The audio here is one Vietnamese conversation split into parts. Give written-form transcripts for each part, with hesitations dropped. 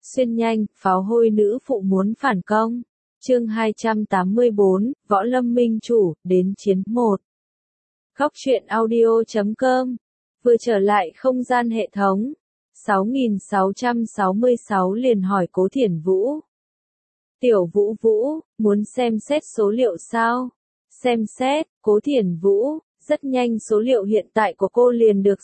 Xuyên nhanh, pháo hôi nữ phụ muốn phản công. Chương 284, Võ Lâm Minh Chủ, đến chiến 1. Góc truyện audio.com. Vừa trở lại không gian hệ thống. 6666 liền hỏi Cố Thiển Vũ. Tiểu Vũ Vũ, muốn xem xét số liệu sao? Xem xét, Cố Thiển Vũ, rất nhanh số liệu hiện tại của cô liền được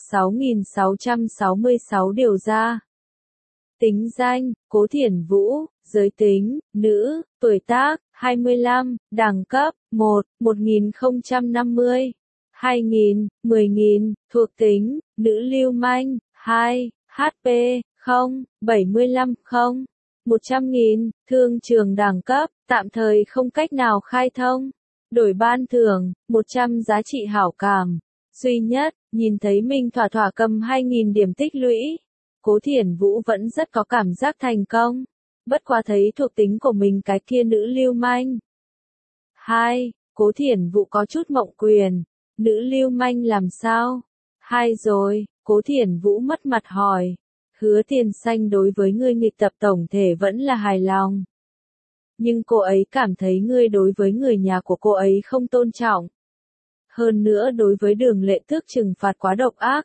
6666 điều ra. Tính danh, Cố Thiển Vũ, giới tính, nữ, tuổi tác, 25, đẳng cấp, 1, 1050, 2000, 10000, thuộc tính, nữ lưu manh, 2, HP, 0, 75, 0, 100.000, thương trường đẳng cấp, tạm thời không cách nào khai thông. Đổi ban thưởng, 100 giá trị hảo cảm. Duy nhất, nhìn thấy mình thỏa thỏa cầm 2000 điểm tích lũy. Cố Thiển Vũ vẫn rất có cảm giác thành công. Bất quá thấy thuộc tính của mình cái kia nữ lưu manh. 2. Cố Thiển Vũ có chút mộng quyền. Nữ lưu manh làm sao? 2 rồi, Cố Thiển Vũ mất mặt hỏi. Hứa Tiền Xanh đối với ngươi nghịch tập tổng thể vẫn là hài lòng. Nhưng cô ấy cảm thấy ngươi đối với người nhà của cô ấy không tôn trọng. Hơn nữa đối với Đường Lệ Tước trừng phạt quá độc ác.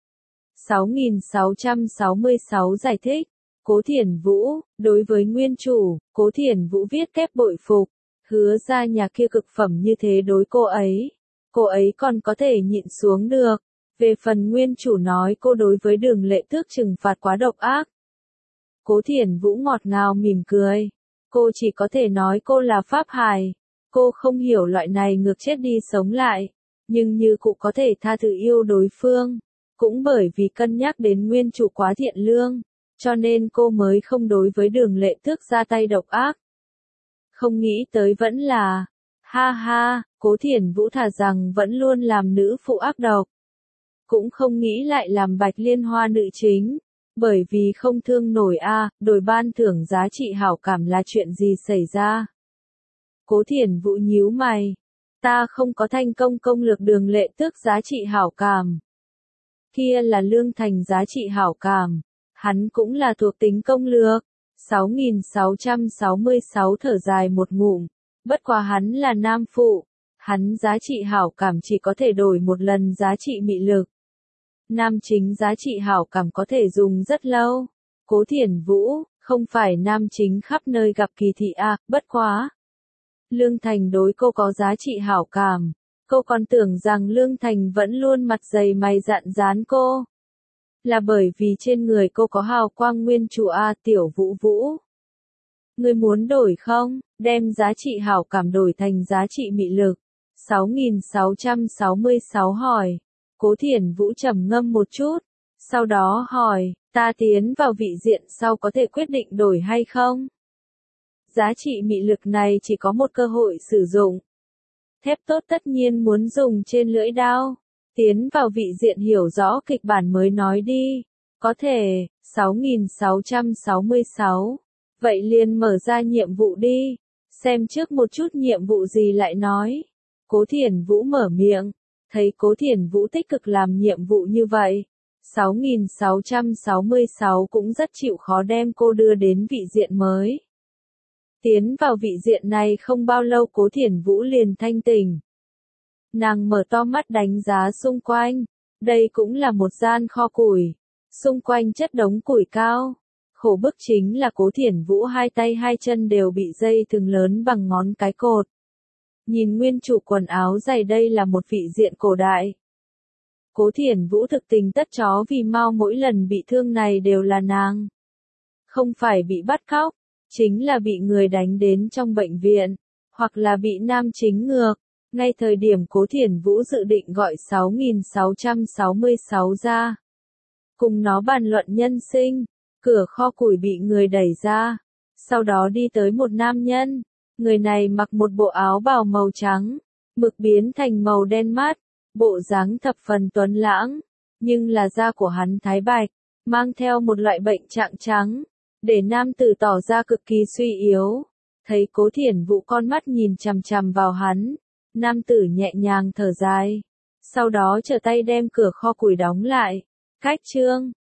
6666 giải thích. Cố Thiển Vũ, đối với nguyên chủ, Cố Thiển Vũ viết kép bội phục. Hứa ra nhà kia cực phẩm như thế đối cô ấy còn có thể nhịn xuống được. Về phần nguyên chủ nói cô đối với Đường Lệ Tước trừng phạt quá độc ác. Cố Thiển Vũ ngọt ngào mỉm cười. Cô chỉ có thể nói cô là pháp hài. Cô không hiểu loại này ngược chết đi sống lại. Nhưng như cụ có thể tha thứ yêu đối phương. Cũng bởi vì cân nhắc đến nguyên chủ quá thiện lương. Cho nên cô mới không đối với Đường Lệ Tước ra tay độc ác. Không nghĩ tới vẫn là. Ha ha, Cố Thiển Vũ thà rằng vẫn luôn làm nữ phụ ác độc. Cũng không nghĩ lại làm Bạch Liên Hoa nữ chính. Bởi vì không thương nổi đổi ban thưởng giá trị hảo cảm là chuyện gì xảy ra. Cố Thiển Vũ nhíu mày. Ta không có thành công công lược Đường Lệ Tước giá trị hảo cảm. Kia là Lương Thành giá trị hảo cảm. Hắn cũng là thuộc tính công lược. 6666 thở dài một ngụm. Bất quá hắn là nam phụ. Hắn giá trị hảo cảm chỉ có thể đổi một lần giá trị mị lực. Nam chính giá trị hảo cảm có thể dùng rất lâu. Cố Thiển Vũ, không phải nam chính khắp nơi gặp kỳ thị bất quá. Lương Thành đối cô có giá trị hảo cảm. Cô còn tưởng rằng Lương Thành vẫn luôn mặt dày mày dạn dán cô. Là bởi vì trên người cô có hào quang nguyên chủ Tiểu Vũ Vũ. Người muốn đổi không? Đem giá trị hảo cảm đổi thành giá trị mị lực. 6666 hỏi. Cố Thiển Vũ trầm ngâm một chút. Sau đó hỏi, ta tiến vào vị diện sau có thể quyết định đổi hay không? Giá trị mị lực này chỉ có một cơ hội sử dụng. Thép tốt tất nhiên muốn dùng trên lưỡi đao. Tiến vào vị diện hiểu rõ kịch bản mới nói đi. Có thể, 6666. Vậy liền mở ra nhiệm vụ đi. Xem trước một chút nhiệm vụ gì lại nói. Cố Thiển Vũ mở miệng. Thấy Cố Thiển Vũ tích cực làm nhiệm vụ như vậy. 6666 cũng rất chịu khó đem cô đưa đến vị diện mới. Tiến vào vị diện này không bao lâu Cố Thiển Vũ liền thanh tỉnh. Nàng mở to mắt đánh giá xung quanh. Đây cũng là một gian kho củi. Xung quanh chất đống củi cao. Khổ bức chính là Cố Thiển Vũ hai tay hai chân đều bị dây thừng lớn bằng ngón cái cột. Nhìn nguyên chủ quần áo dày đây là một vị diện cổ đại. Cố Thiển Vũ thực tình tất chó vì mau mỗi lần bị thương này đều là nàng. Không phải bị bắt cóc, chính là bị người đánh đến trong bệnh viện, hoặc là bị nam chính ngược. Ngay thời điểm Cố Thiển Vũ dự định gọi 6666 ra. Cùng nó bàn luận nhân sinh, cửa kho củi bị người đẩy ra. Sau đó đi tới một nam nhân. Người này mặc một bộ áo bào màu trắng, mực biến thành màu đen mát, bộ dáng thập phần tuấn lãng, nhưng là da của hắn thái bạch, mang theo một loại bệnh trạng trắng, để nam tử tỏ ra cực kỳ suy yếu. Thấy Cố Thiển Vũ con mắt nhìn chằm chằm vào hắn, nam tử nhẹ nhàng thở dài, sau đó trở tay đem cửa kho củi đóng lại. Cách chương